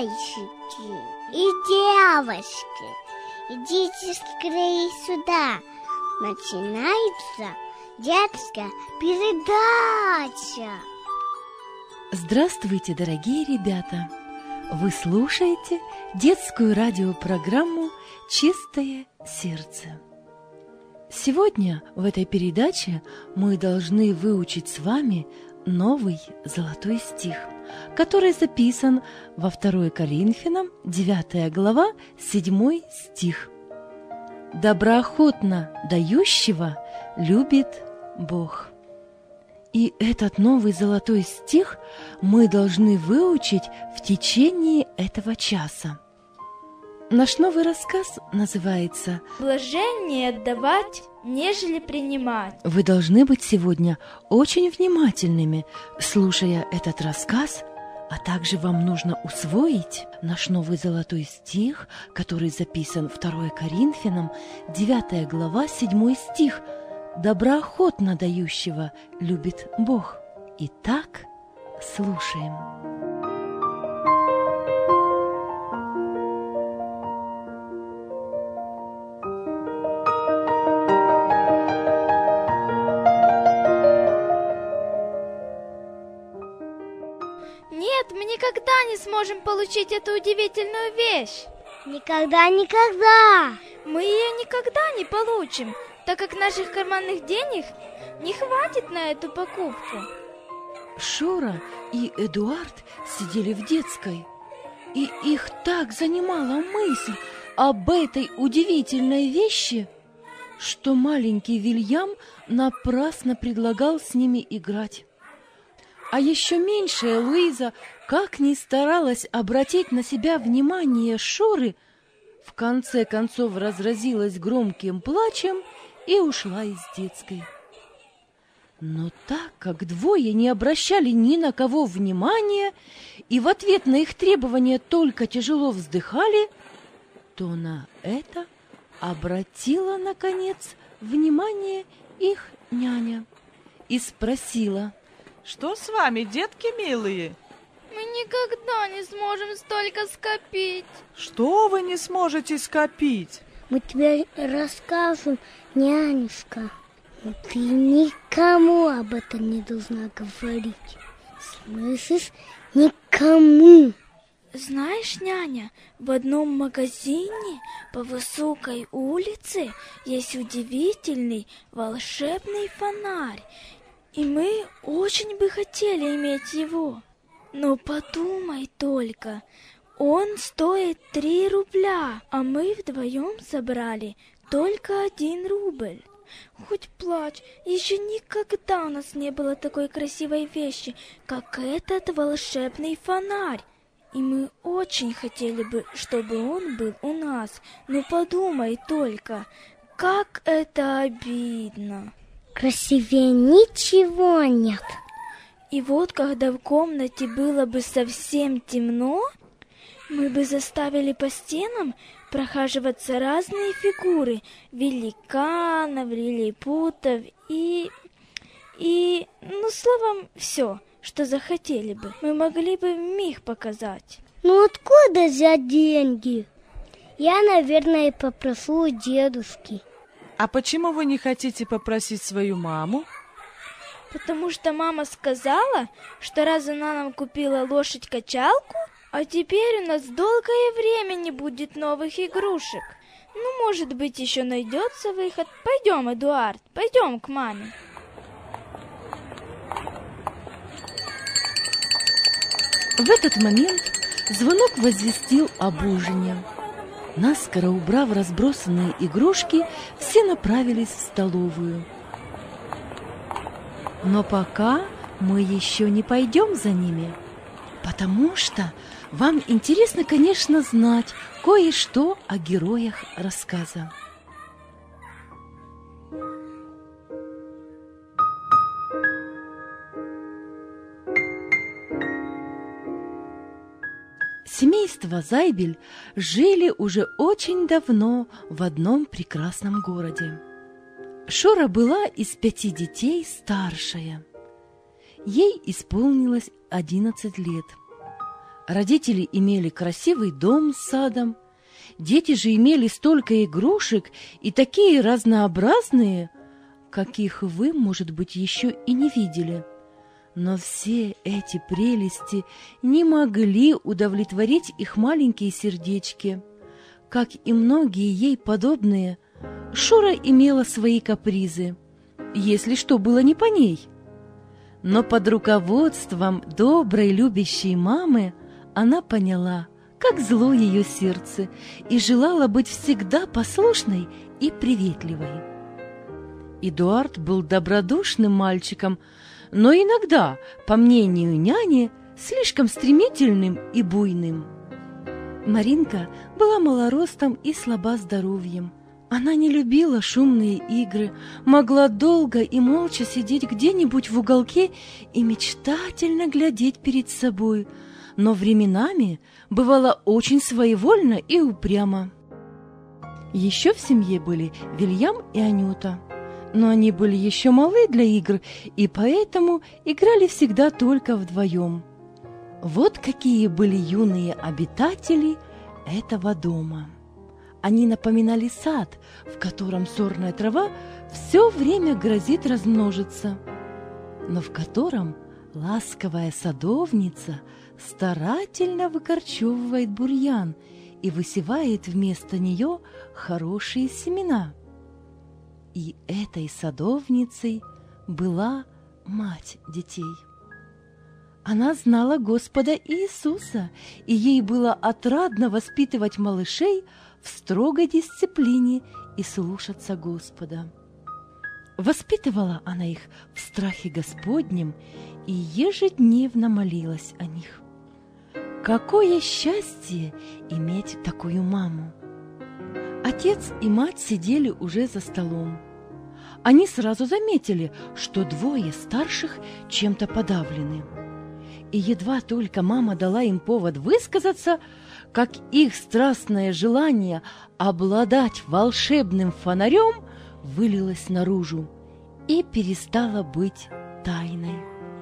Мальчики и девочки, идите скорее сюда. Начинается детская передача. Здравствуйте, дорогие ребята! Вы слушаете детскую радиопрограмму «Чистое сердце». Сегодня в этой передаче мы должны выучить с вами новый золотой стих, который записан во 2 Коринфянам, 9 глава, 7 стих. «Доброохотно дающего любит Бог». И этот новый золотой стих мы должны выучить в течение этого часа. Наш новый рассказ называется «Блаженнее отдавать, нежели принимать». Вы должны быть сегодня очень внимательными, слушая этот рассказ, а также вам нужно усвоить наш новый золотой стих, который записан 2 Коринфянам, 9 глава, 7 стих. «Доброохотно дающего любит Бог». Итак, слушаем. Нет, мы никогда не сможем получить эту удивительную вещь. Никогда. Мы ее никогда не получим, так как наших карманных денег не хватит на эту покупку. Шура и Эдуард сидели в детской, и их так занимала мысль об этой удивительной вещи, что маленький Вильям напрасно предлагал с ними играть. А еще меньшая Луиза, как ни старалась обратить на себя внимание Шуры, в конце концов разразилась громким плачем и ушла из детской. Но так как двое не обращали ни на кого внимания и в ответ на их требования только тяжело вздыхали, то на это обратила, наконец, внимание их няня и спросила: «Что с вами, детки милые?» Мы никогда не сможем столько скопить. Что вы не сможете скопить? Мы тебе расскажем, нянюшка. Но ты никому об этом не должна говорить. Слышишь? Никому. Знаешь, няня, в одном магазине по высокой улице есть удивительный волшебный фонарь, и мы очень бы хотели иметь его. Но подумай только, он стоит 3 рубля, а мы вдвоем собрали только 1 рубль. Хоть плачь, еще никогда у нас не было такой красивой вещи, как этот волшебный фонарь. И мы очень хотели бы, чтобы он был у нас. Но подумай только, как это обидно. Красивее ничего нет. И вот, когда в комнате было бы совсем темно, мы бы заставили по стенам прохаживаться разные фигуры великанов, лилипутов и словом, все, что захотели бы. Мы могли бы вмиг показать. Ну откуда взять деньги? Я, наверное, попрошу у дедушки. А почему вы не хотите попросить свою маму? Потому что мама сказала, что раз она нам купила лошадь-качалку, а теперь у нас долгое время не будет новых игрушек. Ну, может быть, еще найдется выход. Пойдем, Эдуард, пойдем к маме. В этот момент звонок возвестил об ужине. Наскоро убрав разбросанные игрушки, все направились в столовую. Но пока мы еще не пойдем за ними, потому что вам интересно, конечно, знать кое-что о героях рассказа. Семейство Зайбель жили уже очень давно в одном прекрасном городе. Шура была из 5 детей старшая. Ей исполнилось 11 лет. Родители имели красивый дом с садом, дети же имели столько игрушек и такие разнообразные, каких вы, может быть, еще и не видели. Но все эти прелести не могли удовлетворить их маленькие сердечки. Как и многие ей подобные, Шура имела свои капризы, если что было не по ней. Но под руководством доброй любящей мамы она поняла, как зло ее сердце, и желала быть всегда послушной и приветливой. Эдуард был добродушным мальчиком, но иногда, по мнению няни, слишком стремительным и буйным. Маринка была малоростом и слаба здоровьем. Она не любила шумные игры, могла долго и молча сидеть где-нибудь в уголке и мечтательно глядеть перед собой, но временами бывала очень своевольна и упряма. Еще в семье были Вильям и Анюта, но они были еще малы для игр и поэтому играли всегда только вдвоем. Вот какие были юные обитатели этого дома. Они напоминали сад, в котором сорная трава все время грозит размножиться, но в котором ласковая садовница старательно выкорчевывает бурьян и высевает вместо нее хорошие семена. И этой садовницей была мать детей. Она знала Господа Иисуса, и ей было отрадно воспитывать малышей в строгой дисциплине и слушаться Господа. Воспитывала она их в страхе Господнем и ежедневно молилась о них. Какое счастье иметь такую маму! Отец и мать сидели уже за столом. Они сразу заметили, что двое старших чем-то подавлены. И едва только мама дала им повод высказаться, как их страстное желание обладать волшебным фонарем вылилось наружу и перестало быть тайной.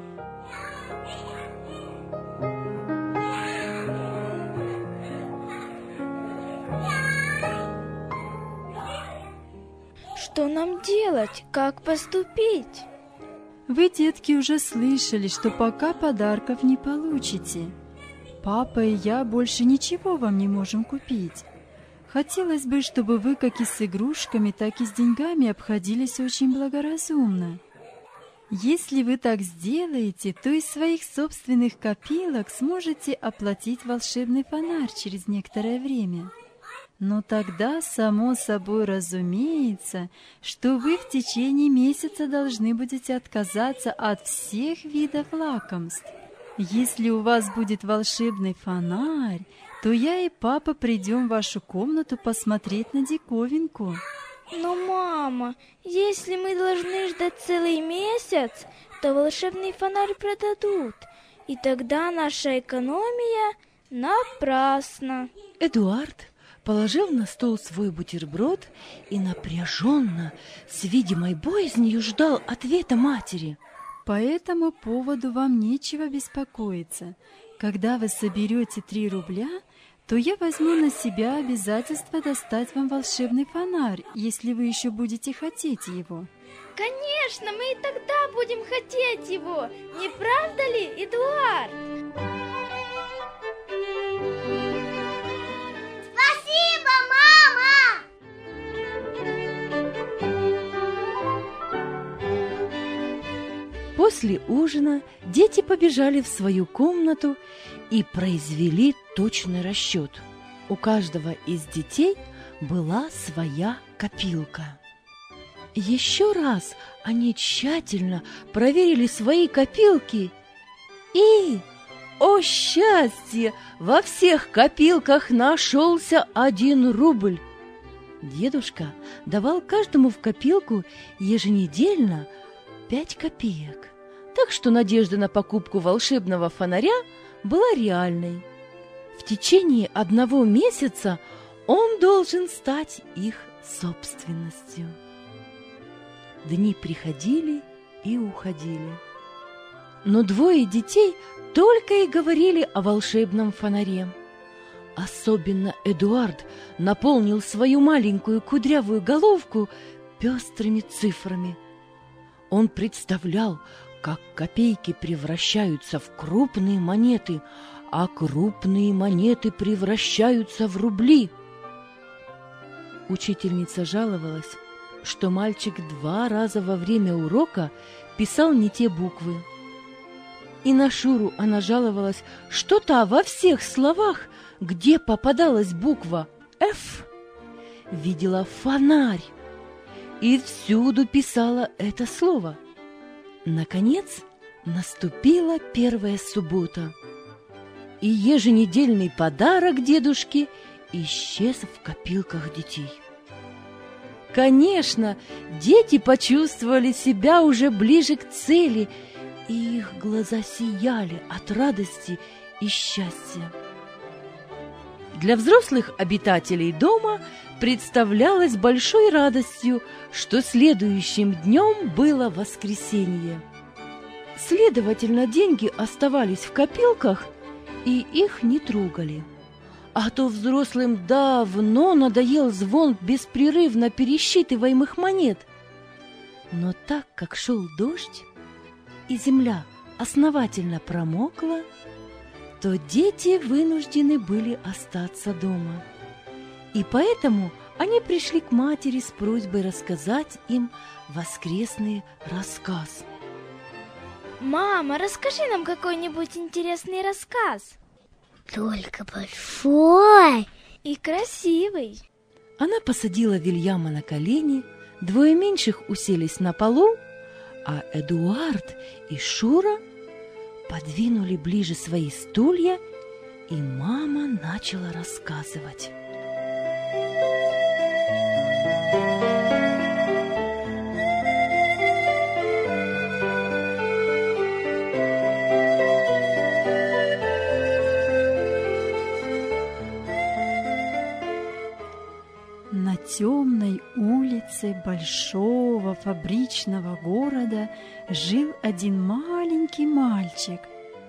Что нам делать? Как поступить? Вы, детки, уже слышали, что пока подарков не получите. Папа и я больше ничего вам не можем купить. Хотелось бы, чтобы вы как и с игрушками, так и с деньгами обходились очень благоразумно. Если вы так сделаете, то из своих собственных копилок сможете оплатить волшебный фонарь через некоторое время. Но тогда, само собой разумеется, что вы в течение месяца должны будете отказаться от всех видов лакомств. Если у вас будет волшебный фонарь, то я и папа придем в вашу комнату посмотреть на диковинку. Но, мама, если мы должны ждать целый месяц, то волшебный фонарь продадут, и тогда наша экономия напрасна. Эдуард положил на стол свой бутерброд и напряженно, с видимой боязнью, ждал ответа матери. По этому поводу вам нечего беспокоиться. Когда вы соберете 3 рубля, то я возьму на себя обязательство достать вам волшебный фонарь, если вы еще будете хотеть его. Конечно, мы и тогда будем хотеть его, не правда ли, Эдуард? Спасибо, мама! После ужина дети побежали в свою комнату и произвели точный расчет. У каждого из детей была своя копилка. Еще раз они тщательно проверили свои копилки и, о счастье, во всех копилках нашелся 1 рубль. Дедушка давал каждому в копилку еженедельно 5 копеек, так что надежда на покупку волшебного фонаря была реальной. В течение 1 месяца он должен стать их собственностью. Дни приходили и уходили. Но двое детей только и говорили о волшебном фонаре. Особенно Эдуард наполнил свою маленькую кудрявую головку пестрыми цифрами. Он представлял, как копейки превращаются в крупные монеты, а крупные монеты превращаются в рубли. Учительница жаловалась, что мальчик 2 раза во время урока писал не те буквы. И на Шуру она жаловалась, что та во всех словах, где попадалась буква «Ф», видела фонарь и всюду писала это слово. Наконец наступила первая суббота, и еженедельный подарок дедушки исчез в копилках детей. Конечно, дети почувствовали себя уже ближе к цели, и их глаза сияли от радости и счастья. Для взрослых обитателей дома представлялось большой радостью, что следующим днем было воскресенье. Следовательно, деньги оставались в копилках, и их не трогали. А то взрослым давно надоел звон беспрерывно пересчитываемых монет. Но так как шел дождь, и земля основательно промокла, то дети вынуждены были остаться дома. И поэтому они пришли к матери с просьбой рассказать им воскресный рассказ. Мама, расскажи нам какой-нибудь интересный рассказ. Только большой И красивый. Она посадила Вильяма на колени, двое меньших уселись на полу, а Эдуард и Шура подвинули ближе свои стулья, и мама начала рассказывать. На темной улице большого фабричного города жил один маленький мальчик.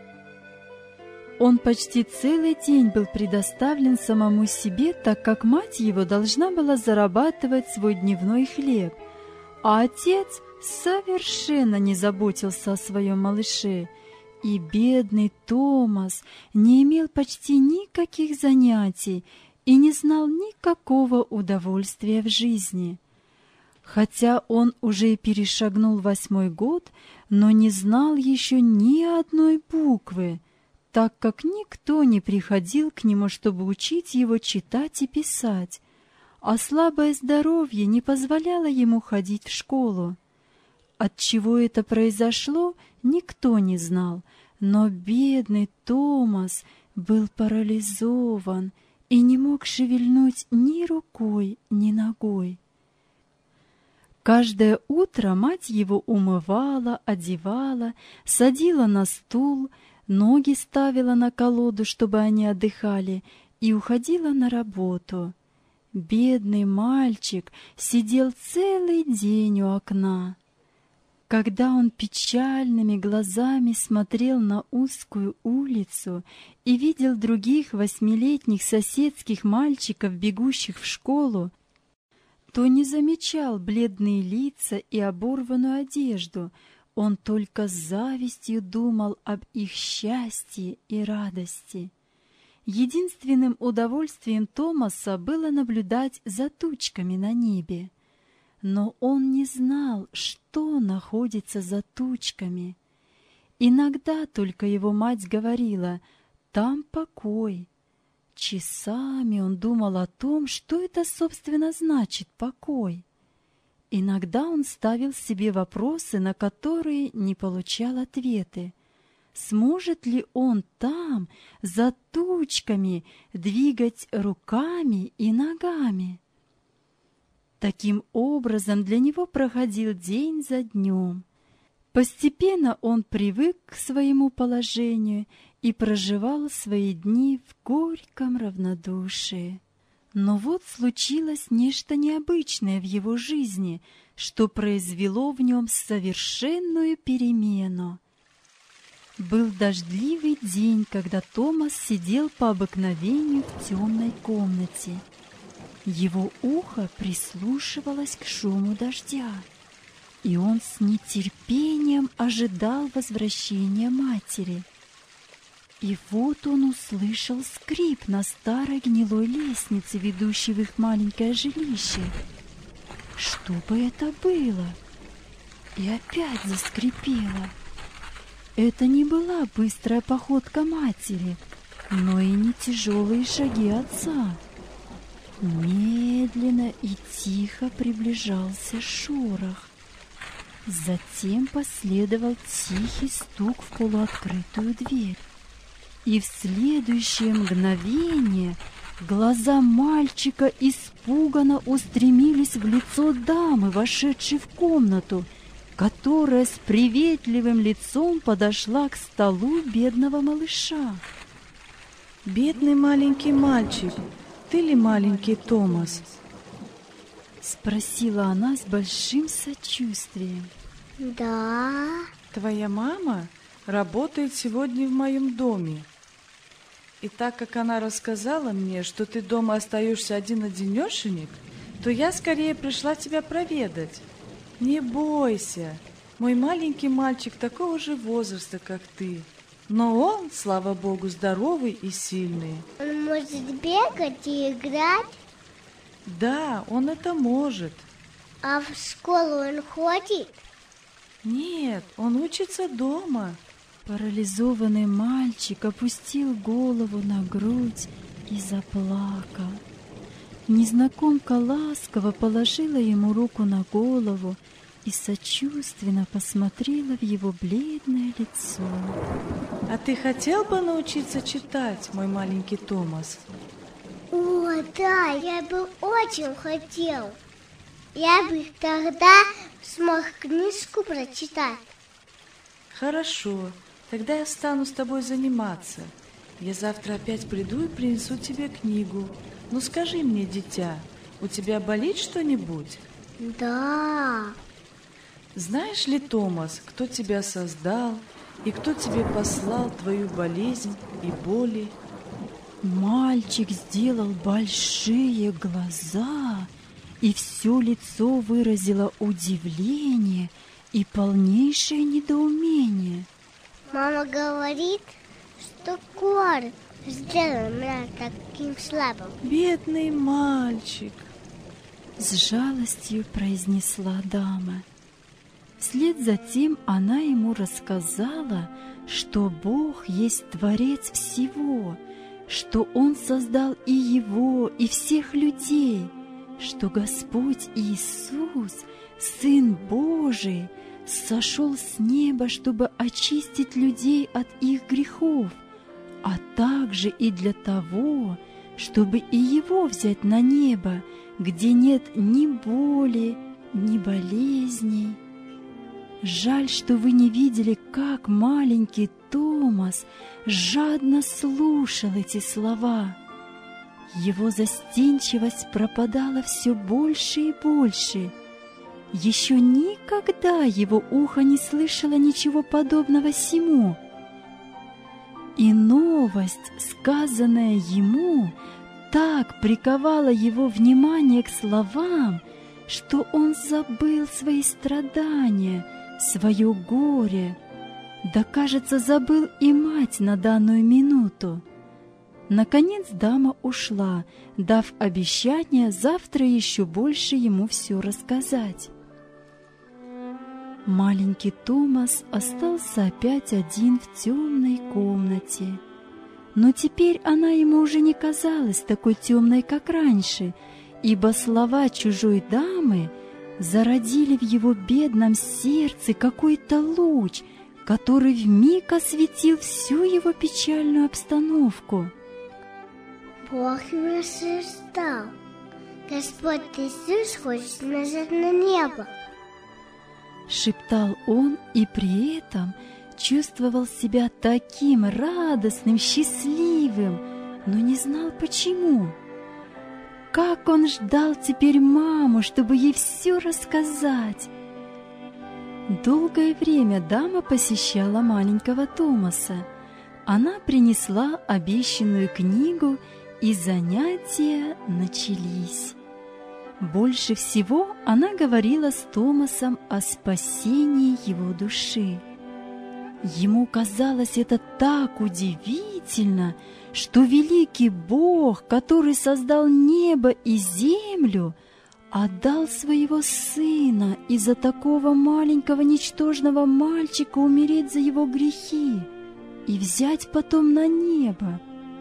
Он почти целый день был предоставлен самому себе, так как мать его должна была зарабатывать свой дневной хлеб, а отец совершенно не заботился о своем малыше, и бедный Томас не имел почти никаких занятий и не знал никакого удовольствия в жизни. Хотя он уже перешагнул 8-й год, но не знал еще ни одной буквы, так как никто не приходил к нему, чтобы учить его читать и писать, а слабое здоровье не позволяло ему ходить в школу. От чего это произошло, никто не знал, но бедный Томас был парализован и не мог шевельнуть ни рукой, ни ногой. Каждое утро мать его умывала, одевала, садила на стул, ноги ставила на колоду, чтобы они отдыхали, и уходила на работу. Бедный мальчик сидел целый день у окна. Когда он печальными глазами смотрел на узкую улицу и видел других 8-летних соседских мальчиков, бегущих в школу, то не замечал бледные лица и оборванную одежду, он только с завистью думал об их счастье и радости. Единственным удовольствием Томаса было наблюдать за тучками на небе. Но он не знал, что находится за тучками. Иногда только его мать говорила: «Там покой». Часами он думал о том, что это, собственно, значит покой. Иногда он ставил себе вопросы, на которые не получал ответы. Сможет ли он там, за тучками, двигать руками и ногами? Таким образом, для него проходил день за днем. Постепенно он привык к своему положению и проживал свои дни в горьком равнодушии. Но вот случилось нечто необычное в его жизни, что произвело в нем совершенную перемену. Был дождливый день, когда Томас сидел по обыкновению в темной комнате. Его ухо прислушивалось к шуму дождя, и он с нетерпением ожидал возвращения матери. И вот он услышал скрип на старой гнилой лестнице, ведущей в их маленькое жилище. Что бы это было? И опять заскрипело. Это не была быстрая походка матери, но и не тяжелые шаги отца. Медленно и тихо приближался шорох. Затем последовал тихий стук в полуоткрытую дверь. И в следующее мгновение глаза мальчика испуганно устремились в лицо дамы, вошедшей в комнату, которая с приветливым лицом подошла к столу бедного малыша. Бедный маленький мальчик, ты ли маленький Томас? Спросила она с большим сочувствием. Да. Твоя мама работает сегодня в моем доме. И так как она рассказала мне, что ты дома остаешься один-одинешенек, то я скорее пришла тебя проведать. Не бойся, мой маленький мальчик такого же возраста, как ты. Но он, слава богу, здоровый и сильный. Он может бегать и играть? Да, он это может. А в школу он ходит? Нет, он учится дома. Парализованный мальчик опустил голову на грудь и заплакал. Незнакомка ласково положила ему руку на голову и сочувственно посмотрела в его бледное лицо. А ты хотел бы научиться читать, мой маленький Томас? О, да, я бы очень хотел. Я бы тогда смог книжку прочитать. Хорошо, тогда я стану с тобой заниматься. Я завтра опять приду и принесу тебе книгу. Ну скажи мне, дитя, у тебя болит что-нибудь? Да. Знаешь ли, Томас, кто тебя создал и кто тебе послал твою болезнь и боли? Мальчик сделал большие глаза, и все лицо выразило удивление и полнейшее недоумение. Мама говорит, что корм сделал меня таким слабым. Бедный мальчик. С жалостью произнесла дама. Вслед за тем она ему рассказала, что Бог есть Творец всего, что Он создал и его, и всех людей, что Господь Иисус, Сын Божий, сошел с неба, чтобы очистить людей от их грехов, а также и для того, чтобы и его взять на небо, где нет ни боли, ни болезней. Жаль, что вы не видели, как маленький Томас жадно слушал эти слова. Его застенчивость пропадала все больше и больше. Еще никогда его ухо не слышало ничего подобного сему. И новость, сказанная ему, так приковала его внимание к словам, что он забыл свои страдания, свое горе, да, кажется, забыл и мать на данную минуту. Наконец дама ушла, дав обещание завтра еще больше ему все рассказать. Маленький Томас остался опять один в темной комнате. Но теперь она ему уже не казалась такой темной, как раньше, ибо слова чужой дамы зародили в его бедном сердце какой-то луч, который вмиг осветил всю его печальную обстановку. Бог меня создал. Господь Иисус хочет назад на небо. Шептал он и при этом чувствовал себя таким радостным, счастливым, но не знал почему. Как он ждал теперь маму, чтобы ей все рассказать. Долгое время дама посещала маленького Томаса. Она принесла обещанную книгу, и занятия начались. Больше всего она говорила с Томасом о спасении его души. Ему казалось это так удивительно, что великий Бог, который создал небо и землю, отдал своего сына из-за такого маленького ничтожного мальчика умереть за его грехи и взять потом на небо.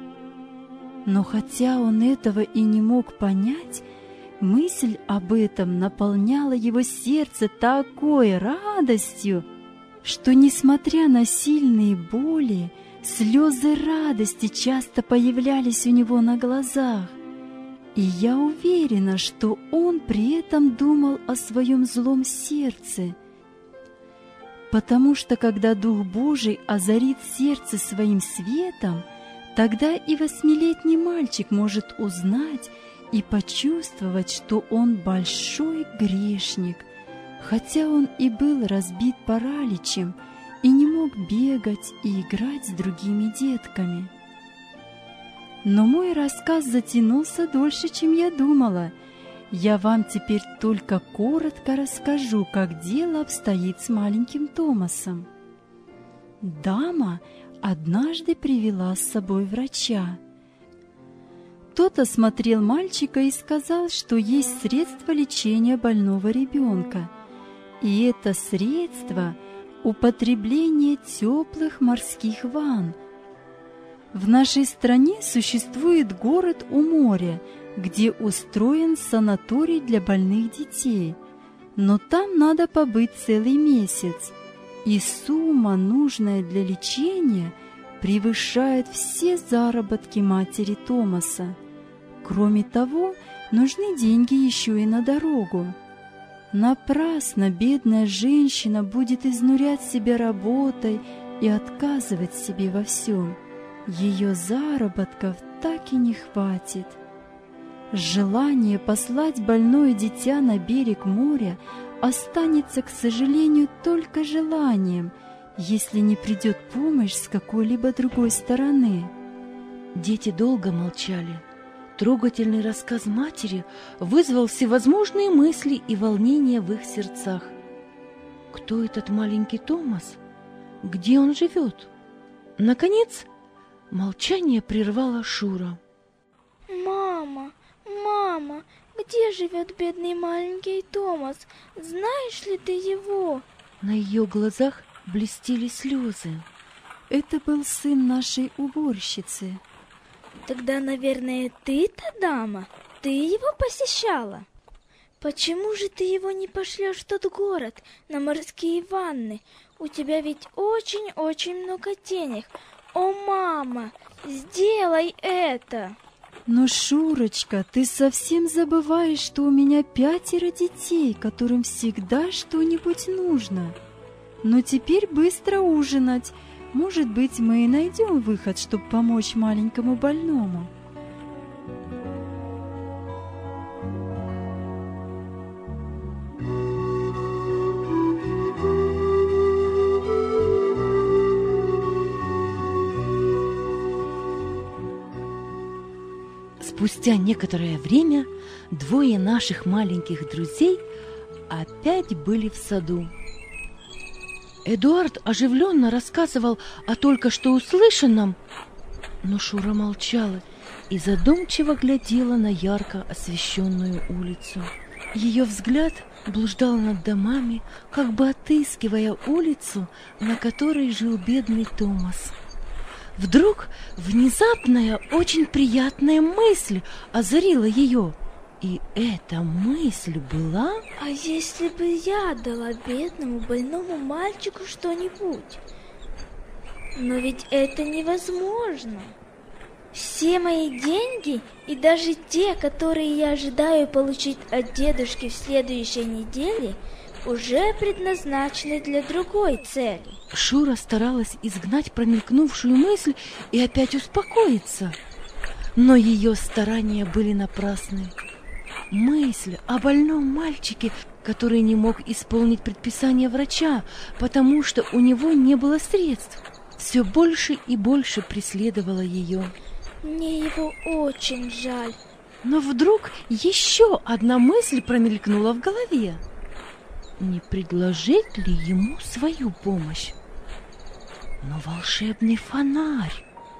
Но хотя он этого и не мог понять, мысль об этом наполняла его сердце такой радостью, что, несмотря на сильные боли, слезы радости часто появлялись у него на глазах. И я уверена, что он при этом думал о своем злом сердце, потому что когда Дух Божий озарит сердце своим светом, тогда и 8-летний мальчик может узнать и почувствовать, что он большой грешник, хотя он и был разбит параличем и не мог бегать и играть с другими детками. Но мой рассказ затянулся дольше, чем я думала. Я вам теперь только коротко расскажу, как дело обстоит с маленьким Томасом. Дама однажды привела с собой врача. Тот осмотрел мальчика и сказал, что есть средство лечения больного ребенка. И это средство – употребление теплых морских ванн. В нашей стране существует город у моря, где устроен санаторий для больных детей, но там надо побыть целый месяц, и сумма, нужная для лечения, превышает все заработки матери Томаса. Кроме того, нужны деньги еще и на дорогу. Напрасно бедная женщина будет изнурять себя работой и отказывать себе во всем. Ее заработков так и не хватит. Желание послать больное дитя на берег моря останется, к сожалению, только желанием, если не придет помощь с какой-либо другой стороны. Дети долго молчали. Трогательный рассказ матери вызвал всевозможные мысли и волнения в их сердцах. Кто этот маленький Томас? Где он живет? Наконец, молчание прервала Шура. Мама, где живет бедный маленький Томас? Знаешь ли ты его? На ее глазах блестели слезы. Это был сын нашей уборщицы. Тогда, наверное, ты-то дама? Ты его посещала? Почему же ты его не пошлешь в тот город на морские ванны? У тебя ведь очень-очень много денег. О, мама, сделай это! Но, Шурочка, ты совсем забываешь, что у меня 5 детей, которым всегда что-нибудь нужно. Но теперь быстро ужинать. Может быть, мы и найдем выход, чтобы помочь маленькому больному. Спустя некоторое время 2 наших маленьких друзей опять были в саду. Эдуард оживленно рассказывал о только что услышанном, но Шура молчала и задумчиво глядела на ярко освещенную улицу. Ее взгляд блуждал над домами, как бы отыскивая улицу, на которой жил бедный Томас. Вдруг внезапная, очень приятная мысль озарила ее. И эта мысль была: а если бы я дала бедному больному мальчику что-нибудь? Но ведь это невозможно. Все мои деньги, и даже те, которые я ожидаю получить от дедушки в следующей неделе, уже предназначены для другой цели. Шура старалась изгнать промелькнувшую мысль и опять успокоиться. Но ее старания были напрасны. Мысль о больном мальчике который не мог исполнить предписание врача, потому что у него не было средств, все больше и больше преследовало ее. Мне его очень жаль. Но вдруг еще одна мысль промелькнула в голове. Не предложить ли ему свою помощь? Но волшебный фонарь...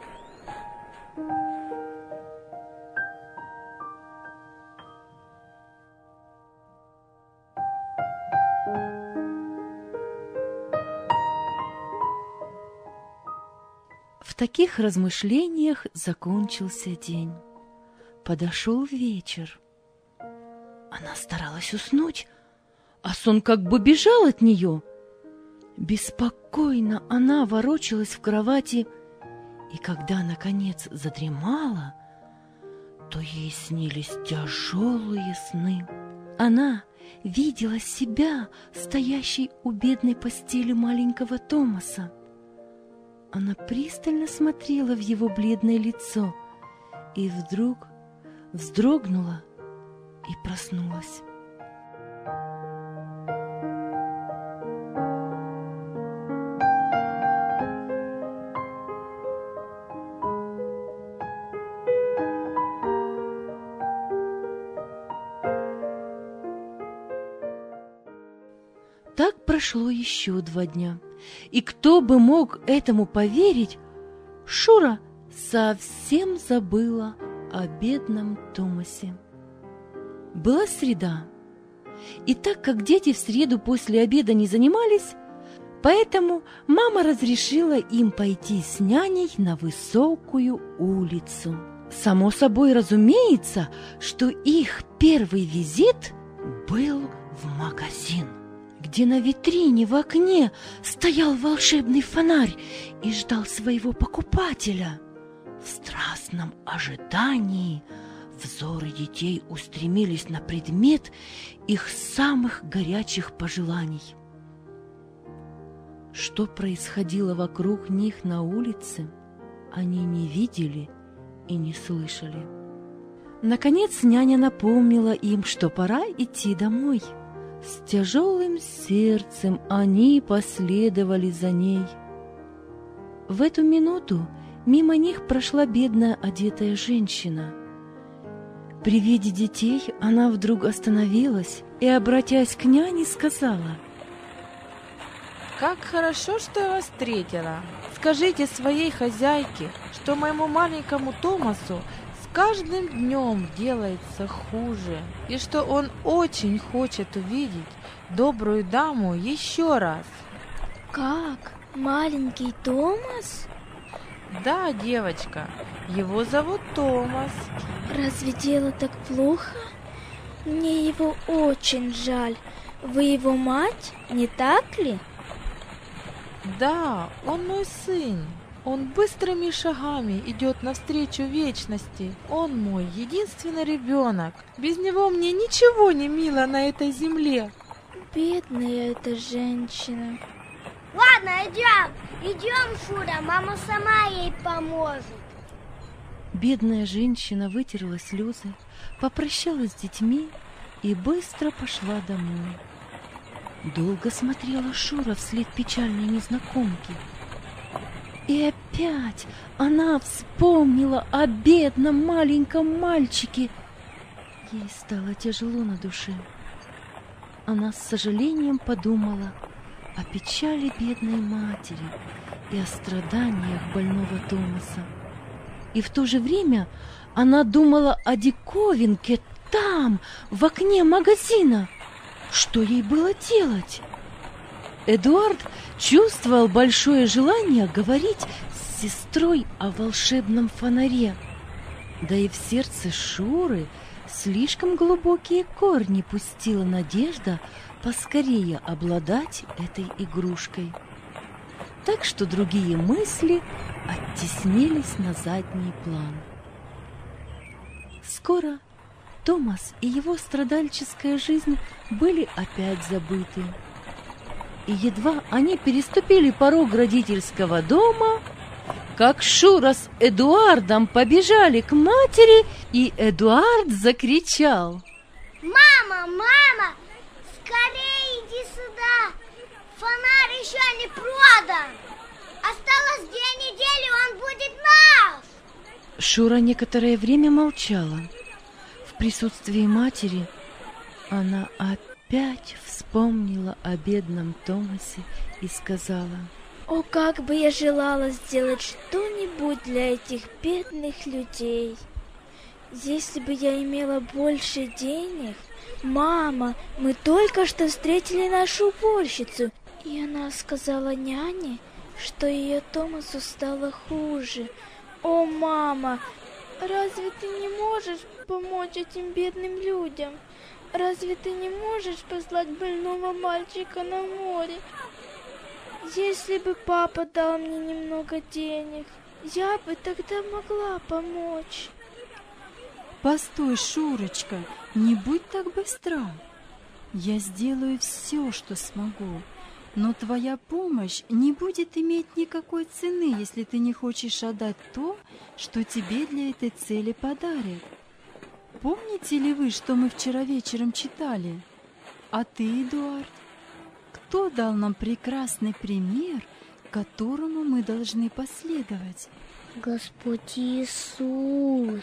В таких размышлениях закончился день. Подошел вечер. Она старалась уснуть, а сон как бы бежал от нее. Беспокойно она ворочалась в кровати, и когда, наконец, задремала, то ей снились тяжелые сны. Она видела себя, стоящей у бедной постели маленького Томаса. Она пристально смотрела в его бледное лицо и вдруг вздрогнула и проснулась. Так прошло еще 2 дня. И кто бы мог этому поверить, Шура совсем забыла о бедном Томасе. Была среда, и так как дети в среду после обеда не занимались, поэтому мама разрешила им пойти с няней на высокую улицу. Само собой разумеется, что их первый визит был в магазин, где на витрине в окне стоял волшебный фонарь и ждал своего покупателя. В страстном ожидании взоры детей устремились на предмет их самых горячих пожеланий. Что происходило вокруг них на улице, они не видели и не слышали. Наконец няня напомнила им, что пора идти домой. С тяжелым сердцем они последовали за ней. В эту минуту мимо них прошла бедная одетая женщина. При виде детей она вдруг остановилась и, обратясь к няне, сказала: «Как хорошо, что я вас встретила. Скажите своей хозяйке, что моему маленькому Томасу с каждым днем делается хуже, и что он очень хочет увидеть добрую даму еще раз». Как? Маленький Томас? Да, девочка, его зовут Томас. Разве дело так плохо? Мне его очень жаль. Вы его мать, не так ли? Да, он мой сын. Он быстрыми шагами идет навстречу вечности. Он мой единственный ребенок. Без него мне ничего не мило на этой земле. Бедная эта женщина. Ладно, идем, Шура, мама сама ей поможет. Бедная женщина вытерла слезы, попрощалась с детьми и быстро пошла домой. Долго смотрела Шура вслед печальной незнакомки. И опять она вспомнила о бедном маленьком мальчике. Ей стало тяжело на душе. Она с сожалением подумала о печали бедной матери и о страданиях больного Томаса. И в то же время она думала о диковинке там, в окне магазина. Что ей было делать? Эдуард чувствовал большое желание говорить с сестрой о волшебном фонаре. Да и в сердце Шуры слишком глубокие корни пустила надежда поскорее обладать этой игрушкой. Так что другие мысли оттеснились на задний план. Скоро Томас и его страдальческая жизнь были опять забыты. И едва они переступили порог родительского дома, как Шура с Эдуардом побежали к матери, и Эдуард закричал: Мама, Скорее иди сюда. Фонарь еще не продан. Осталось 2 недели, он будет наш. Шура некоторое время молчала. В присутствии матери она опять вспомнила о бедном Томасе и сказала: О, как бы я желала сделать что-нибудь для этих бедных людей. Если бы я имела больше денег... Мама, мы только что встретили нашу уборщицу, и она сказала няне, что ее Томасу стало хуже. О, мама, разве ты не можешь помочь этим бедным людям? Разве ты не можешь послать больного мальчика на море? Если бы папа дал мне немного денег, я бы тогда могла помочь. Постой, Шурочка, не будь так быстра. Я сделаю все, что смогу, но твоя помощь не будет иметь никакой цены, если ты не хочешь отдать то, что тебе для этой цели подарят. Помните ли вы, что мы вчера вечером читали? А ты, Эдуард, кто дал нам прекрасный пример, которому мы должны последовать? Господь Иисус.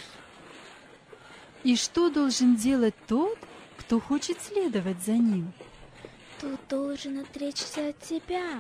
И что должен делать тот, кто хочет следовать за ним? Ты должен отречься от себя.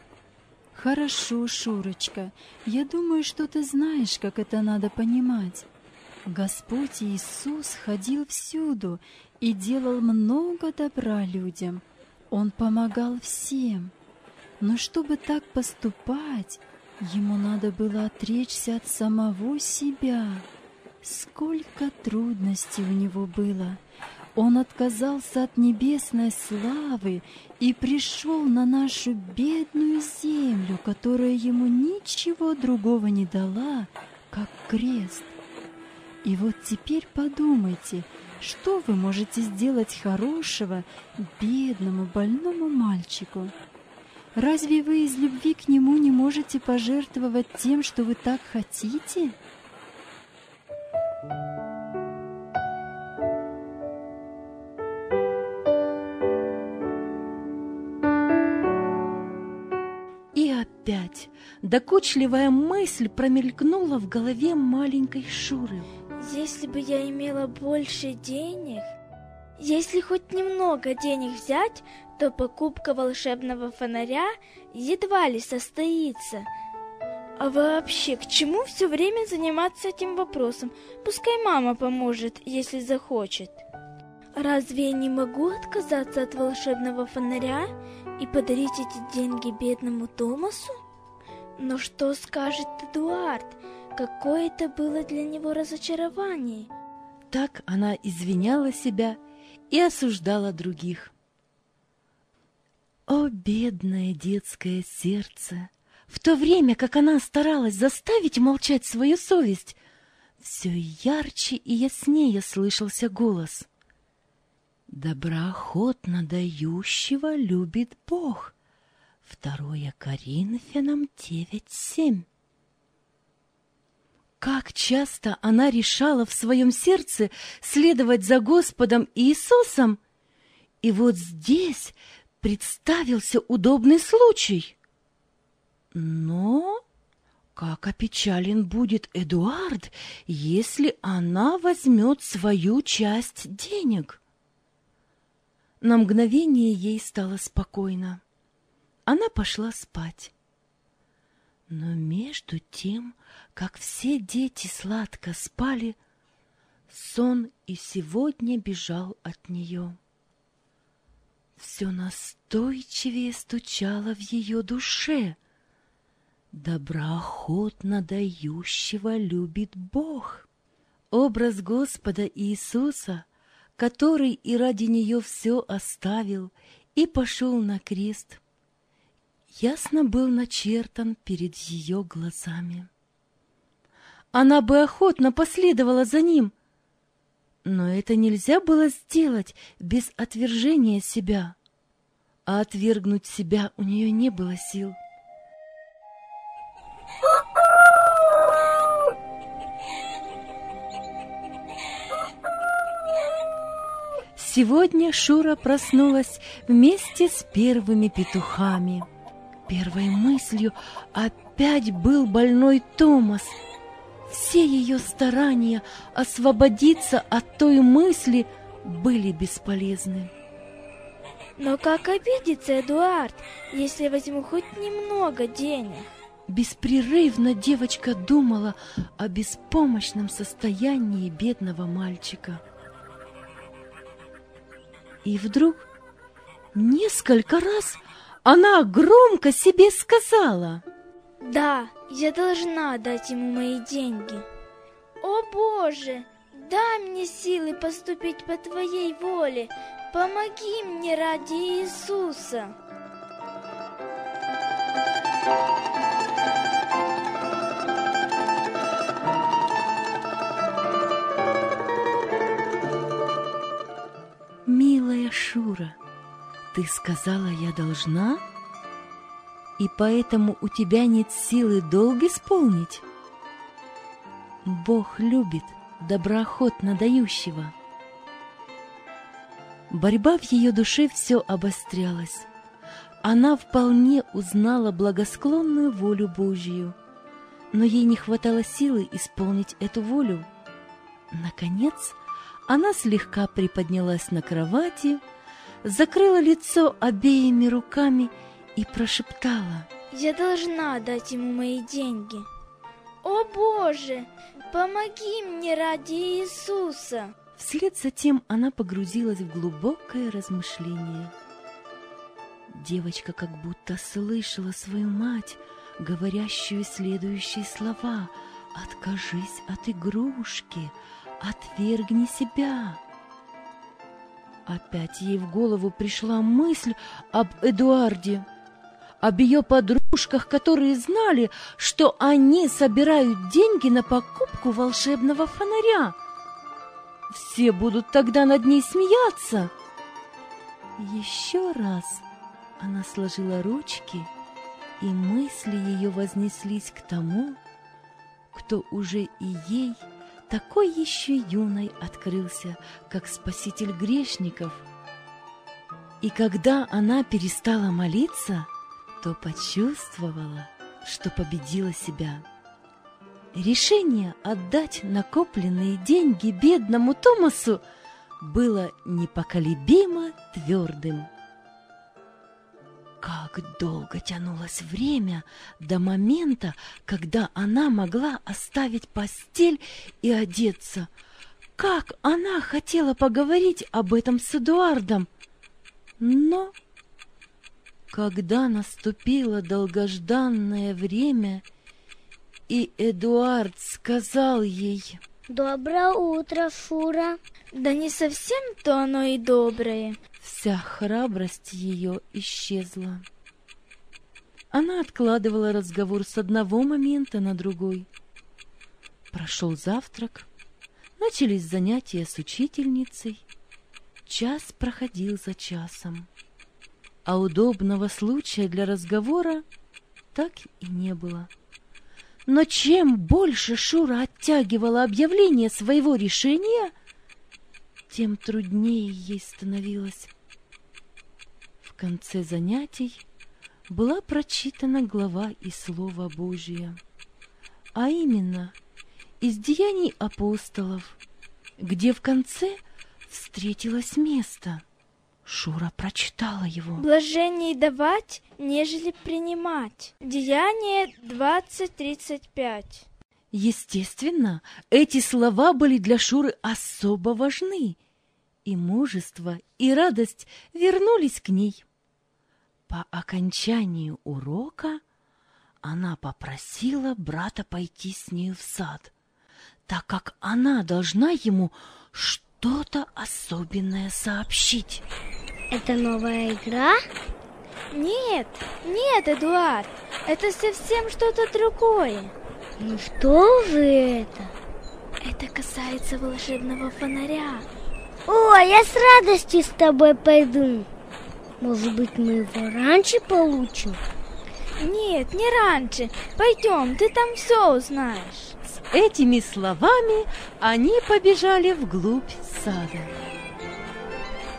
Хорошо, Шурочка, я думаю, что ты знаешь, как это надо понимать. Господь Иисус ходил всюду и делал много добра людям. Он помогал всем. Но чтобы так поступать, ему надо было отречься от самого себя. Сколько трудностей у него было! Он отказался от небесной славы и пришел на нашу бедную землю, которая ему ничего другого не дала, как крест. И вот теперь подумайте, что вы можете сделать хорошего бедному больному мальчику? Разве вы из любви к нему не можете пожертвовать тем, что вы так хотите? И опять докучливая мысль промелькнула в голове маленькой Шуры. Если бы я имела больше денег, если хоть немного денег взять, то покупка волшебного фонаря едва ли состоится. А вообще, к чему все время заниматься этим вопросом? Пускай мама поможет, если захочет. Разве я не могу отказаться от волшебного фонаря и подарить эти деньги бедному Томасу? Но что скажет Эдуард? Какое это было для него разочарование. Так она извиняла себя и осуждала других. О, бедное детское сердце! В то время, как она старалась заставить молчать свою совесть, все ярче и яснее слышался голос. Доброохотно дающего любит Бог. 2 Коринфянам 9:7. Как часто она решала в своем сердце следовать за Господом Иисусом, и вот здесь представился удобный случай. Но как опечален будет Эдуард, если она возьмет свою часть денег? На мгновение ей стало спокойно. Она пошла спать. Но между тем, как все дети сладко спали, сон и сегодня бежал от нее. Все настойчивее стучало в ее душе. Доброохотно дающего любит Бог. Образ Господа Иисуса, который и ради нее все оставил и пошел на крест, ясно был начертан перед ее глазами. Она бы охотно последовала за ним, но это нельзя было сделать без отвержения себя, а отвергнуть себя у нее не было сил. Сегодня Шура проснулась вместе с первыми петухами. Первой мыслью опять был больной Томас. Все ее старания освободиться от той мысли были бесполезны. Но как обидится Эдуард, если возьму хоть немного денег? Беспрерывно девочка думала о беспомощном состоянии бедного мальчика. И вдруг несколько раз она громко себе сказала: Да, я должна дать ему мои деньги. О Боже, дай мне силы поступить по Твоей воле. Помоги мне ради Иисуса. Милая Шура, ты сказала, я должна? И поэтому у тебя нет силы долг исполнить? Бог любит доброохотно дающего. Борьба в ее душе все обострялась. Она вполне узнала благосклонную волю Божью, но ей не хватало силы исполнить эту волю. Наконец, она слегка приподнялась на кровати, закрыла лицо обеими руками и прошептала: Я должна дать ему мои деньги. О Боже, помоги мне ради Иисуса. Вслед за тем она погрузилась в глубокое размышление. Девочка как будто слышала свою мать, говорящую следующие слова: «Откажись от игрушки, отвергни себя». Опять ей в голову пришла мысль об Эдуарде, об ее подружках, которые знали, что они собирают деньги на покупку волшебного фонаря. Все будут тогда над ней смеяться. Еще раз она сложила ручки, и мысли ее вознеслись к тому, кто уже и ей, такой еще юной, открылся, как спаситель грешников. И когда она перестала молиться, то почувствовала, что победила себя. Решение отдать накопленные деньги бедному Томасу было непоколебимо твердым. Как долго тянулось время до момента, когда она могла оставить постель и одеться. Как она хотела поговорить об этом с Эдуардом. Но когда наступило долгожданное время, и Эдуард сказал ей: Доброе утро, Шура. Да не совсем то оно и доброе. Вся храбрость ее исчезла. Она откладывала разговор с одного момента на другой. Прошел завтрак, начались занятия с учительницей. Час проходил за часом, а удобного случая для разговора так и не было. Но чем больше Шура оттягивала объявление своего решения, тем труднее ей становилось. В конце занятий была прочитана глава из Слова Божия, а именно из Деяний апостолов, где в конце встретилось место. Шура прочитала его. Блаженней давать, нежели принимать. Деяние 20:35. Естественно, эти слова были для Шуры особо важны, и мужество, и радость вернулись к ней. По окончанию урока она попросила брата пойти с нею в сад, так как она должна ему что-то особенное сообщить. Это новая игра? Нет, Эдуард, это совсем что-то другое. Ну что же это? Это касается волшебного фонаря. О, я с радостью с тобой пойду. Может быть, мы его раньше получим? Нет, не раньше. Пойдем, ты там все узнаешь. С этими словами они побежали вглубь сада.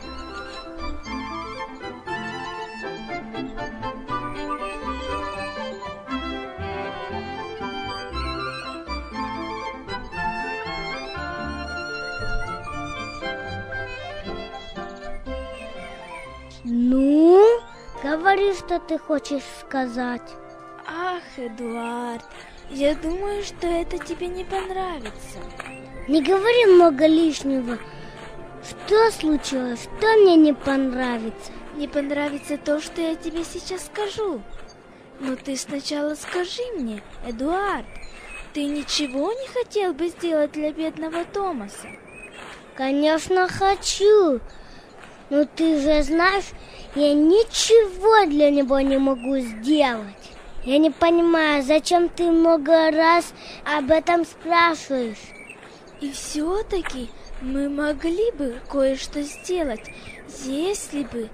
говори, что ты хочешь сказать. Ах, Эдуард, я думаю, что это тебе не понравится. Не говори много лишнего. Что случилось? Что мне не понравится? Не понравится то, что я тебе сейчас скажу. Но ты сначала скажи мне, Эдуард, ты ничего не хотел бы сделать для бедного Томаса? Конечно, хочу. Но ты же знаешь, я ничего для него не могу сделать. Я не понимаю, зачем ты много раз об этом спрашиваешь. И все-таки мы могли бы кое-что сделать, если бы...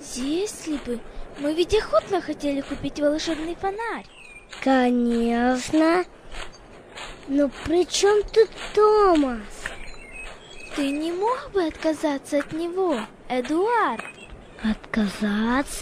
Мы ведь охотно хотели купить волшебный фонарь. Конечно. Но при чем тут Томас? Ты не мог бы отказаться от него, Эдуард? Отказаться?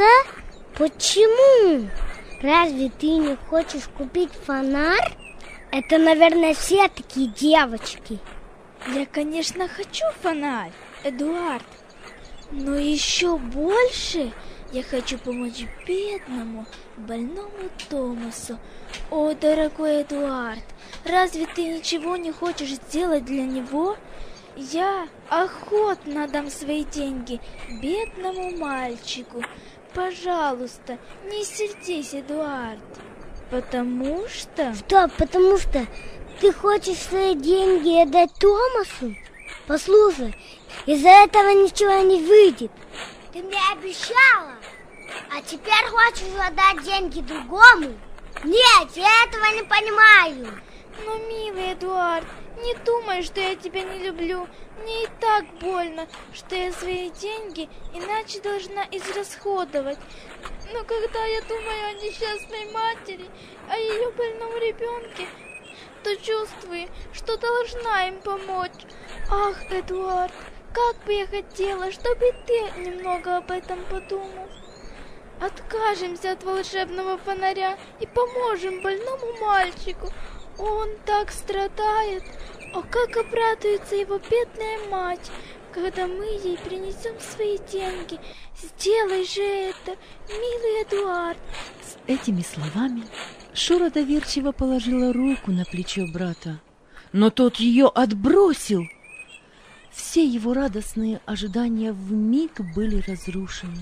Почему? Разве ты не хочешь купить фонарь? Это, наверное, все такие девочки. Я, конечно, хочу фонарь, Эдуард. Но еще больше я хочу помочь бедному, больному Томасу. О, дорогой Эдуард, разве ты ничего не хочешь сделать для него? Я охотно дам свои деньги бедному мальчику. Пожалуйста, не сердись, Эдуард. Потому что... Что, потому что ты хочешь свои деньги отдать Томасу? Послушай, из-за этого ничего не выйдет. Ты мне обещала, а теперь хочешь отдать деньги другому? Нет, я этого не понимаю. Но, милый Эдуард, не думай, что я тебя не люблю. Мне и так больно, что я свои деньги иначе должна израсходовать. Но когда я думаю о несчастной матери, о ее больном ребенке, то чувствую, что должна им помочь. Ах, Эдуард, как бы я хотела, чтобы ты немного об этом подумал. Откажемся от волшебного фонаря и поможем больному мальчику. Он так страдает. А как обрадуется его бедная мать, когда мы ей принесем свои деньги. Сделай же это, милый Эдуард. С этими словами Шура доверчиво положила руку на плечо брата, но тот ее отбросил. Все его радостные ожидания вмиг были разрушены.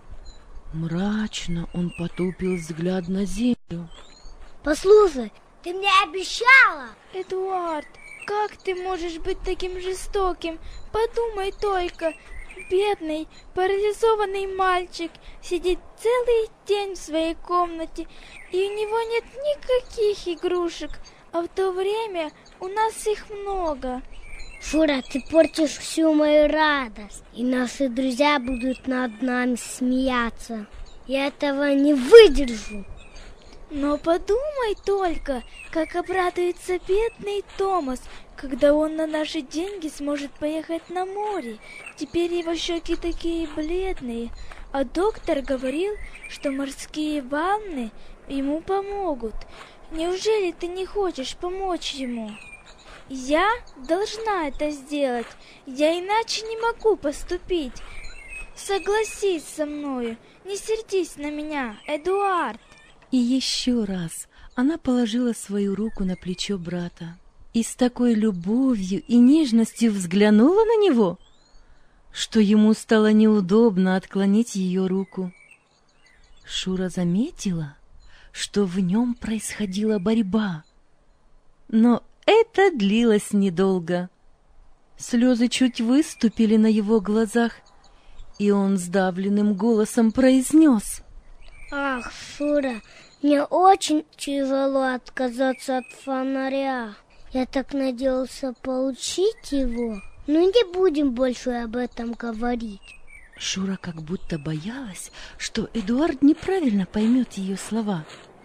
Мрачно он потупил взгляд на землю. Послушай, ты мне обещала. Эдуард, как ты можешь быть таким жестоким? Подумай только, бедный, парализованный мальчик сидит целый день в своей комнате, и у него нет никаких игрушек, а в то время у нас их много. Шура, ты портишь всю мою радость, и наши друзья будут над нами смеяться. Я этого не выдержу. Но подумай только, как обрадуется бедный Томас, когда он на наши деньги сможет поехать на море. Теперь его щеки такие бледные, а доктор говорил, что морские волны ему помогут. Неужели ты не хочешь помочь ему? Я должна это сделать, я иначе не могу поступить. Согласись со мною, не сердись на меня, Эдуард. И еще раз она положила свою руку на плечо брата и с такой любовью и нежностью взглянула на него, что ему стало неудобно отклонить ее руку. Шура заметила, что в нем происходила борьба, но это длилось недолго. Слезы чуть выступили на его глазах, и он сдавленным голосом произнес: Ах, Шура, мне очень тяжело отказаться от фонаря. Я так надеялся получить его. Но не будем больше об этом говорить. Шура как будто боялась, что Эдуард неправильно поймет ее слова.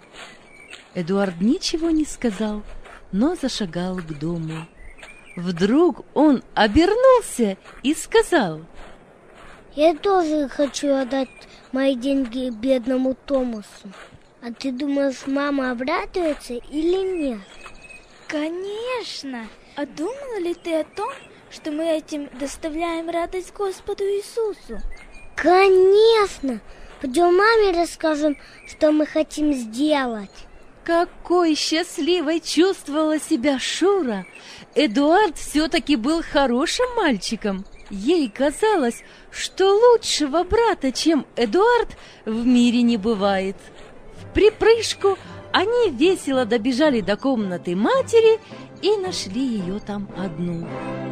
Эдуард ничего не сказал, но зашагал к дому. Вдруг он обернулся и сказал: Я тоже хочу отдать мои деньги бедному Томасу. А ты думаешь, мама обрадуется или нет? Конечно! А думала ли ты о том, что мы этим доставляем радость Господу Иисусу? Конечно! Пойдем маме расскажем, что мы хотим сделать. Какой счастливой чувствовала себя Шура! Эдуард все-таки был хорошим мальчиком. Ей казалось, что лучшего брата, чем Эдуард, в мире не бывает. В припрыжку они весело добежали до комнаты матери и нашли ее там одну.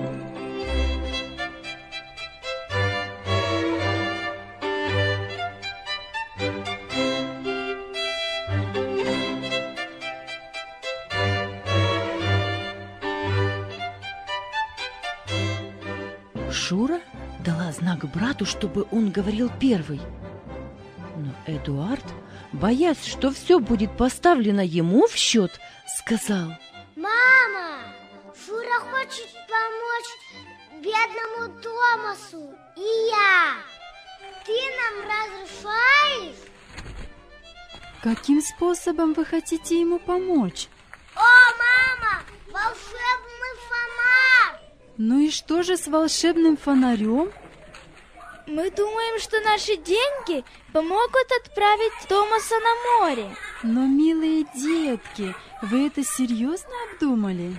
Шура дала знак брату, чтобы он говорил первый. Но Эдуард, боясь, что все будет поставлено ему в счет, сказал: Мама, Шура хочет помочь бедному Томасу, и я. Ты нам разрешаешь? Каким способом вы хотите ему помочь? О, мама, волшебный фонарь! Ну и что же с волшебным фонарем? Мы думаем, что наши деньги помогут отправить Томаса на море. Но, милые детки, вы это серьезно обдумали?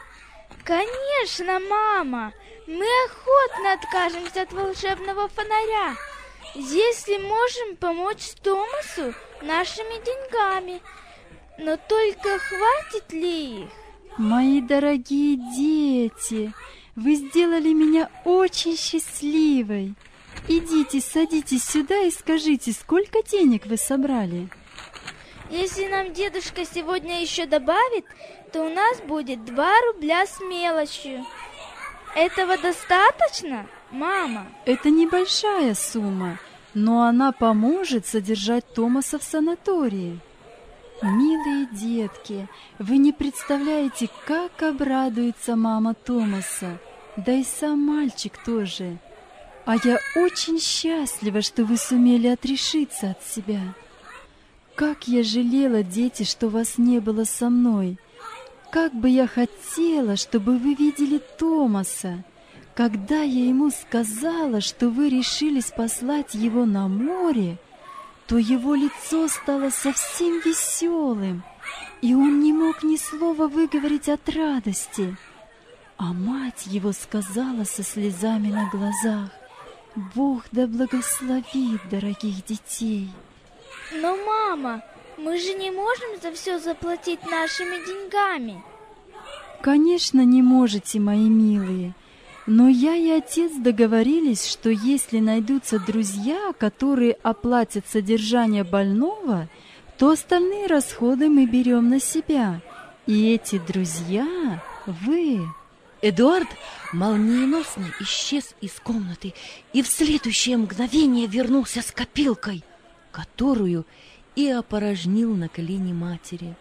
Конечно, мама. Мы охотно откажемся от волшебного фонаря, если можем помочь Томасу нашими деньгами. Но только хватит ли их? Мои дорогие дети, вы сделали меня очень счастливой. Идите, садитесь сюда и скажите, сколько денег вы собрали? Если нам дедушка сегодня еще добавит, то у нас будет 2 рубля с мелочью. Этого достаточно, мама? Это небольшая сумма, но она поможет содержать Томаса в санатории. Милые детки, вы не представляете, как обрадуется мама Томаса, да и сам мальчик тоже. А я очень счастлива, что вы сумели отрешиться от себя. Как я жалела, дети, что вас не было со мной. Как бы я хотела, чтобы вы видели Томаса. Когда я ему сказала, что вы решились послать его на море, то его лицо стало совсем веселым, и он не мог ни слова выговорить от радости. А мать его сказала со слезами на глазах: «Бог да благословит дорогих детей». Но, мама, мы же не можем за все заплатить нашими деньгами. Конечно, не можете, мои милые. Но я и отец договорились, что если найдутся друзья, которые оплатят содержание больного, то остальные расходы мы берем на себя. И эти друзья — вы. Эдуард молниеносно исчез из комнаты и в следующее мгновение вернулся с копилкой, которую и опорожнил на колени матери.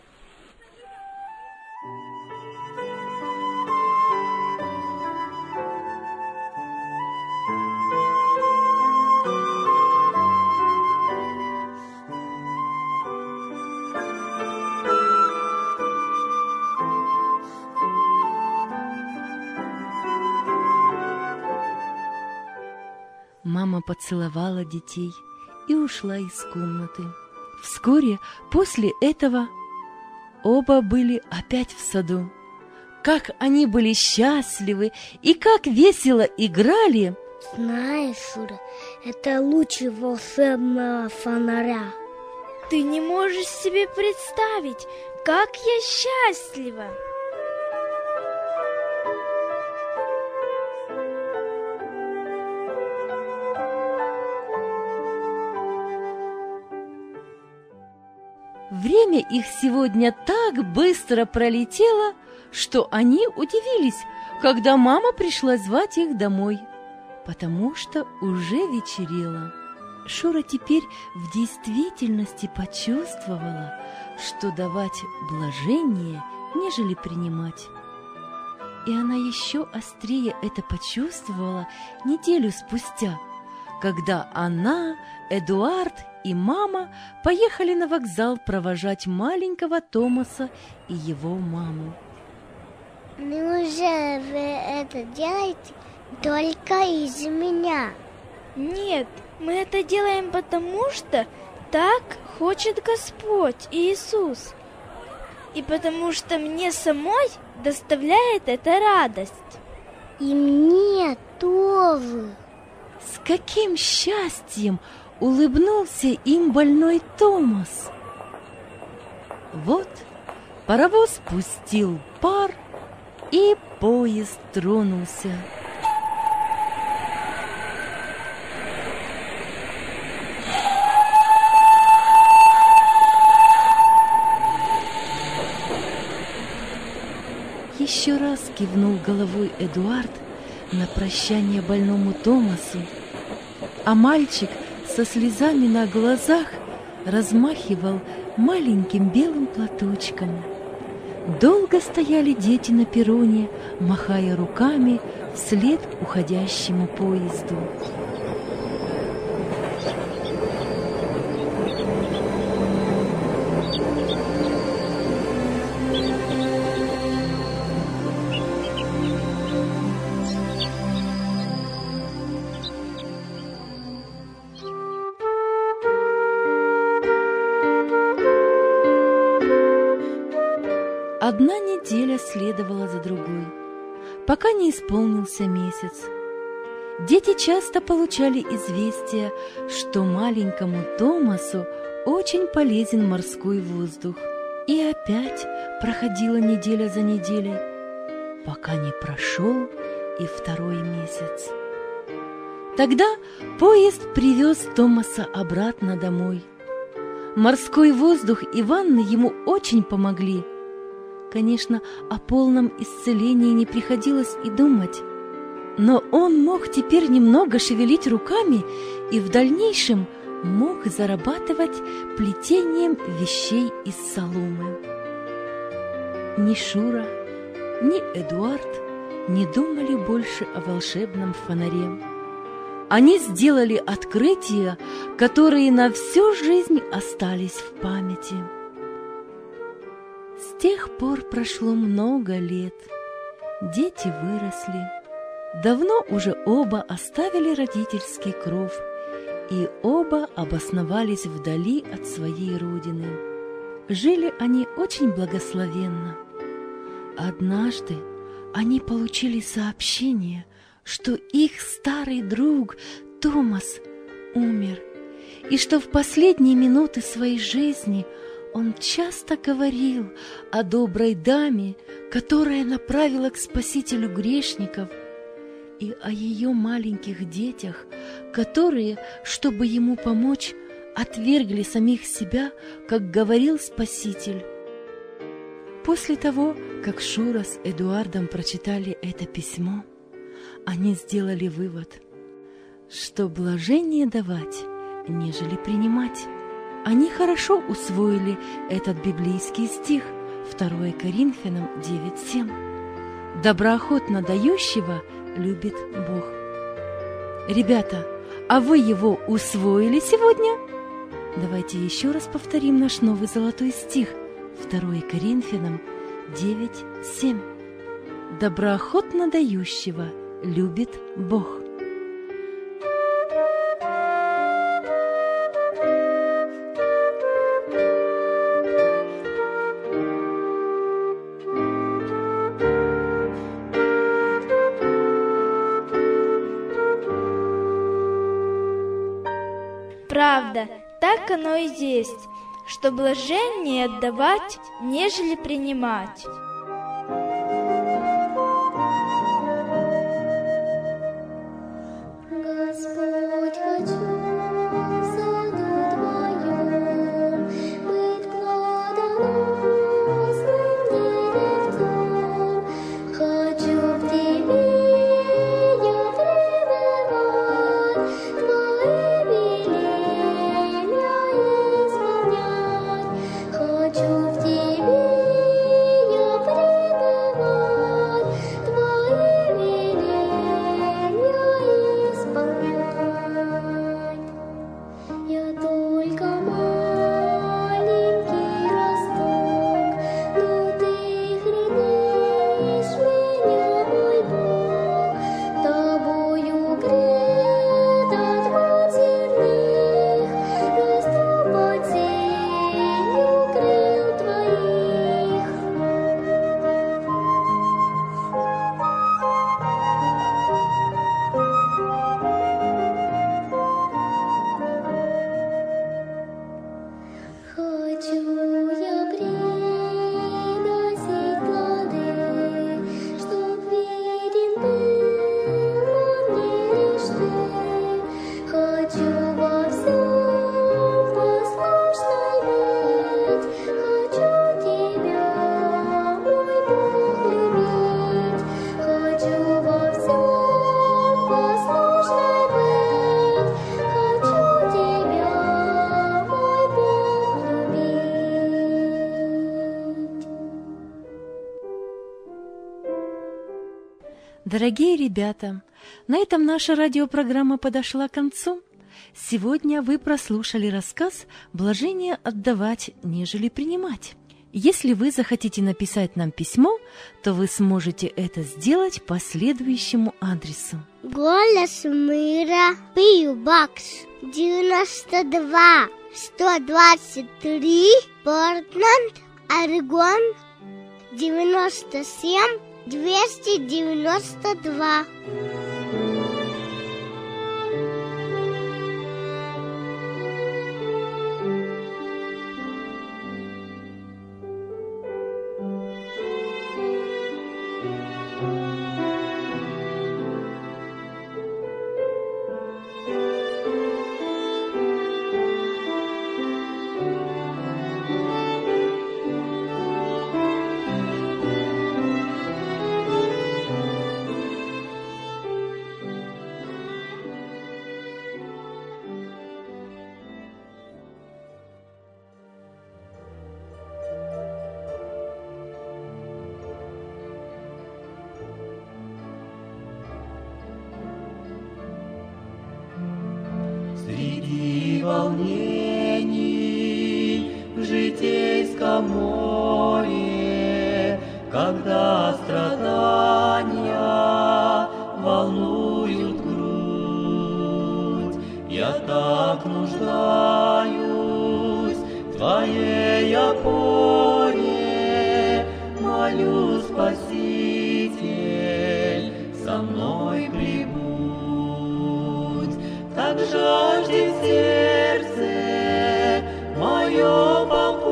Мама поцеловала детей и ушла из комнаты. Вскоре после этого оба были опять в саду. Как они были счастливы и как весело играли! Знаешь, Шура, это лучше волшебного фонаря. Ты не можешь себе представить, как я счастлива! Время их сегодня так быстро пролетело, что они удивились, когда мама пришла звать их домой, потому что уже вечерело. Шура теперь в действительности почувствовала, что давать блажение, нежели принимать. И она еще острее это почувствовала неделю спустя, когда она, Эдуард и мама поехали на вокзал провожать маленького Томаса и его маму. Неужели вы это делаете только из-за меня? Нет, Мы это делаем потому, что так хочет Господь Иисус. И потому что мне самой доставляет это радость. И мне тоже. С каким счастьем улыбнулся им больной Томас. Вот паровоз пустил пар, и поезд тронулся. Еще раз кивнул головой Эдуард на прощание больному Томасу, а мальчик со слезами на глазах размахивал маленьким белым платочком. Долго стояли дети на перроне, махая руками вслед уходящему поезду. Одна неделя следовала за другой, пока не исполнился месяц. Дети часто получали известие, что маленькому Томасу очень полезен морской воздух. И опять проходила неделя за неделей, пока не прошел и второй месяц. Тогда поезд привез Томаса обратно домой. Морской воздух и ванны ему очень помогли. Конечно, о полном исцелении не приходилось и думать, но он мог теперь немного шевелить руками и в дальнейшем мог зарабатывать плетением вещей из соломы. Ни Шура, ни Эдуард не думали больше о волшебном фонаре. Они сделали открытия, которые на всю жизнь остались в памяти. С тех пор прошло много лет. Дети выросли. Давно уже оба оставили родительский кров, и оба обосновались вдали от своей родины. Жили они очень благословенно. Однажды они получили сообщение, что их старый друг Томас умер, и что в последние минуты своей жизни он часто говорил о доброй даме, которая направила к Спасителю грешников, и о ее маленьких детях, которые, чтобы ему помочь, отвергли самих себя, как говорил Спаситель. После того, как Шура с Эдуардом прочитали это письмо, они сделали вывод, что блажение давать, нежели принимать. Они хорошо усвоили этот библейский стих 2 Коринфянам 9:7. Доброохотно дающего любит Бог. Ребята, а вы его усвоили сегодня? Давайте еще раз повторим наш новый золотой стих 2 Коринфянам 9:7. Доброохотно дающего любит Бог. Правда, так оно и есть, что блажение отдавать, нежели принимать. Господь, хочу в саду Твоем быть плодоносным деревцом. Хочу в Тебе я пребывать, Твои веления исполнять. Хочу в Тебе я Дорогие ребята, на этом наша радиопрограмма подошла к концу. Сегодня вы прослушали рассказ «Блажение отдавать, нежели принимать». Если вы захотите написать нам письмо, то вы сможете это сделать по следующему адресу. Голос мира, P.O. Box 92 123, Портленд, Орегон 97 292. Среди волнений в житейском море, когда страдания волнуют грудь, я так нуждаюсь в Твоей опоре, молю, Спаситель, со мной прибудь. Так жаждет сердце мое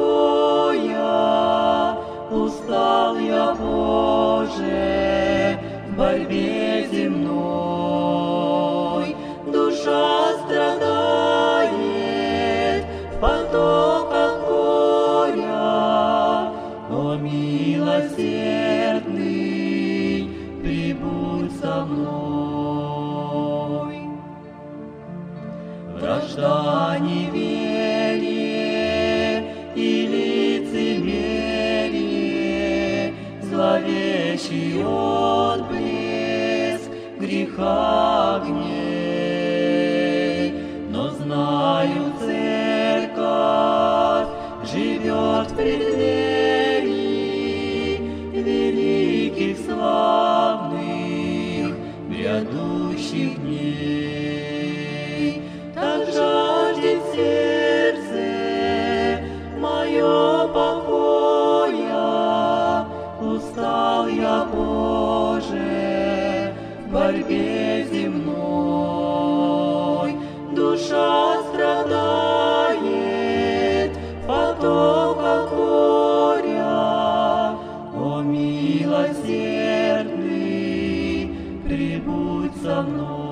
покоя, устал я, Боже, в борьбе земной. Душа страдает в потоках горя, о милосердный, прибудь со мной. Вражда, неверие и лицемерие, зловещий отблеск греха огней. Но знаю, церковь живет в преддверии великих славных грядущих дней. Так жаждет сердце мое покоя, устал я, Боже, в борьбе земной. Душа страдает в потоках горя, о милосердный, прибудь со мной.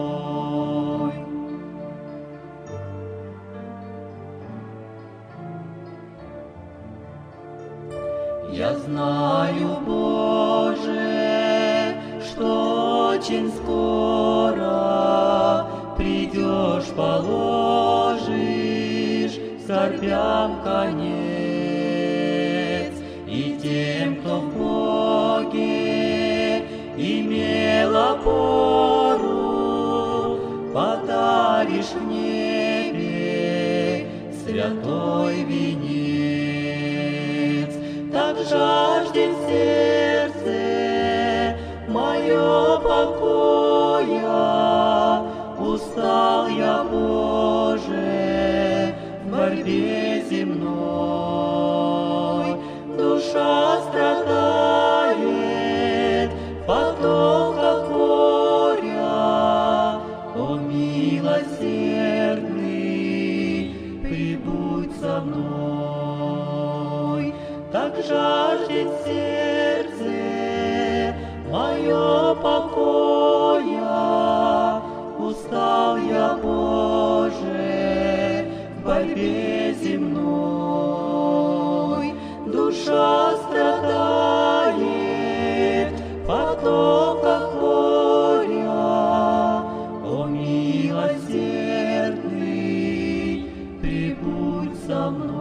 Я знаю, Боже, что очень скоро придешь, положишь скорбям конец, и тем, кто в Боге имел опору, подаришь в небе святой венец. Так жаждет сердце мое покоя, устал я, Боже, в борьбе земной. Душа страдает в потоках горя, о милосердный, прибудь со мной. Так жаждет сердце мое покоя, устал я, Боже, в борьбе земной. Душа страдает в потоках горя, о милосердный, прибудь со мной.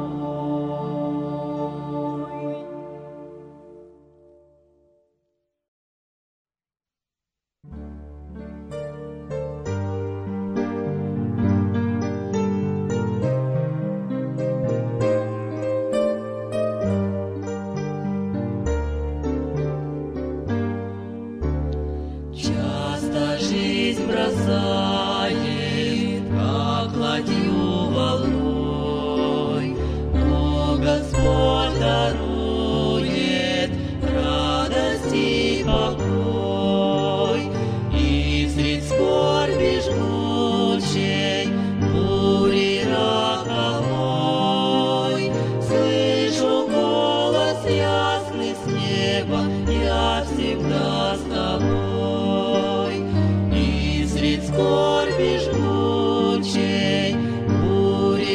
бросает, как ладью волной, но Господь дарует радость и покой. И средь скорби жгучей, бури роковой, слышу голос ясный с неба: я всегда с тобой. И средь скорби жгучей, бури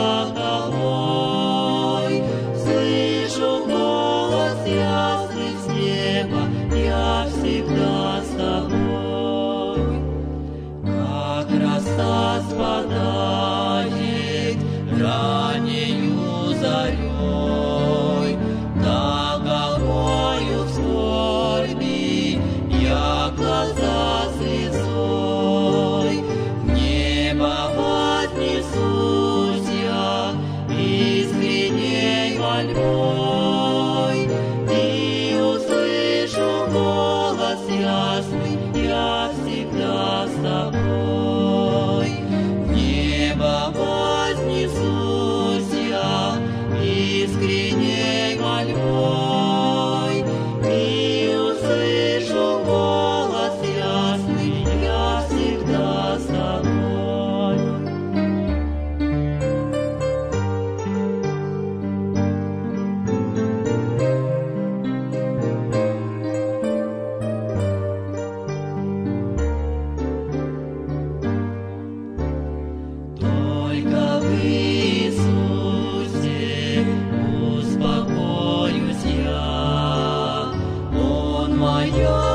роковой, слышу голос ясный с неба: я всегда с тобой. Как роса спадает раннею зарей, так голою в скорби я глаза слезой. В небо вознесусь я искренней мольбой, и услышу голос ясный: я всегда с тобой. В небо вознесусь я искренней мольбой, и услышу голос ясный: я всегда с тобой. Только в Иисусе успокоюсь я, Он моя